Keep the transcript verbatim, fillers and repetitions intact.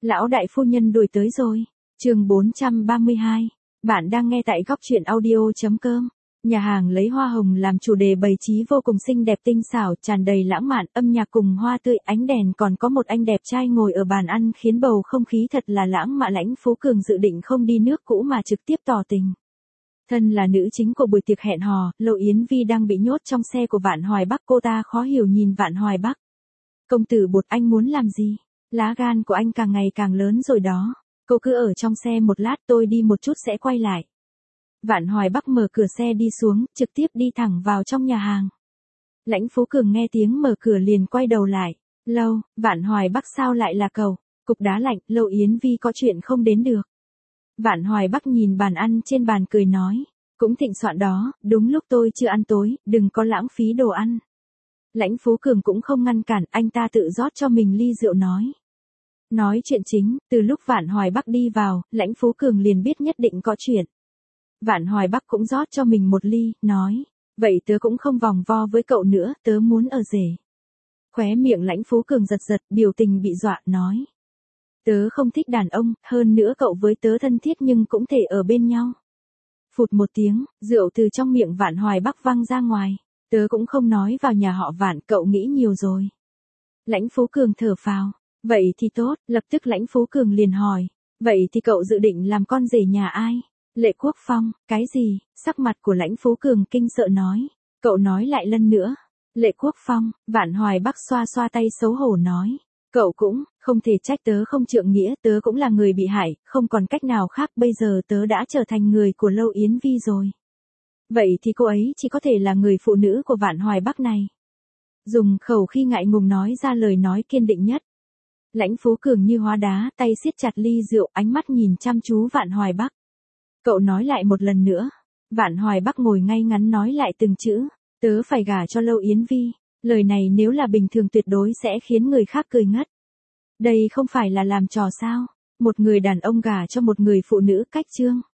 Lão đại phu nhân đuổi tới rồi. Chương bốn trăm ba mươi hai. Bạn đang nghe tại góc truyện audio chấm com. Nhà hàng lấy hoa hồng làm chủ đề bày trí vô cùng xinh đẹp tinh xảo, tràn đầy lãng mạn, âm nhạc cùng hoa tươi, ánh đèn, còn có một anh đẹp trai ngồi ở bàn ăn khiến bầu không khí thật là lãng mạn. Lãnh Phú Cường dự định không đi nước cũ mà trực tiếp tỏ tình. Thân là nữ chính của buổi tiệc hẹn hò, Lâu Yến Vi đang bị nhốt trong xe của Vạn Hoài Bắc, cô ta khó hiểu nhìn Vạn Hoài Bắc. Công tử Bột, anh muốn làm gì? Lá gan của anh càng ngày càng lớn rồi đó. Cô cứ ở trong xe một lát, tôi đi một chút sẽ quay lại. Vạn Hoài Bắc mở cửa xe đi xuống, trực tiếp đi thẳng vào trong nhà hàng. Lãnh Phú Cường nghe tiếng mở cửa liền quay đầu lại. Lâu, Vạn Hoài Bắc sao lại là cậu? Cục đá lạnh, Lâu Yến Vi có chuyện không đến được. Vạn Hoài Bắc nhìn bàn ăn trên bàn cười nói. Cũng thịnh soạn đó, đúng lúc tôi chưa ăn tối, đừng có lãng phí đồ ăn. Lãnh Phú Cường cũng không ngăn cản, anh ta tự rót cho mình ly rượu nói. Nói chuyện chính, từ lúc Vạn Hoài Bắc đi vào, Lãnh Phú Cường liền biết nhất định có chuyện. Vạn Hoài Bắc cũng rót cho mình một ly, nói. Vậy tớ cũng không vòng vo với cậu nữa, tớ muốn ở rể. Khóe miệng Lãnh Phú Cường giật giật, biểu tình bị dọa, nói. Tớ không thích đàn ông, hơn nữa cậu với tớ thân thiết nhưng cũng thể ở bên nhau. Phụt một tiếng, rượu từ trong miệng Vạn Hoài Bắc văng ra ngoài. Tớ cũng không nói vào nhà họ Vạn, cậu nghĩ nhiều rồi. Lãnh Phú Cường thở phào. Vậy thì tốt, lập tức Lãnh Phú Cường liền hỏi. Vậy thì cậu dự định làm con rể nhà ai? Lệ Quốc Phong, cái gì? Sắc mặt của Lãnh Phú Cường kinh sợ nói. Cậu nói lại lần nữa. Lệ Quốc Phong, Vạn Hoài Bắc xoa xoa tay xấu hổ nói. Cậu cũng, không thể trách tớ không trượng nghĩa, tớ cũng là người bị hại, không còn cách nào khác, bây giờ tớ đã trở thành người của Lâu Yến Vi rồi. Vậy thì cô ấy chỉ có thể là người phụ nữ của Vạn Hoài Bắc này. Dùng khẩu khi ngại ngùng nói ra lời nói kiên định nhất. Lãnh Phú Cường như hóa đá, tay siết chặt ly rượu, ánh mắt nhìn chăm chú Vạn Hoài Bắc. Cậu nói lại một lần nữa. Vạn Hoài Bắc ngồi ngay ngắn nói lại từng chữ. Tớ phải gả cho Lâu Yến Vi. Lời này nếu là bình thường tuyệt đối sẽ khiến người khác cười ngất. Đây không phải là làm trò sao? Một người đàn ông gả cho một người phụ nữ cách chương.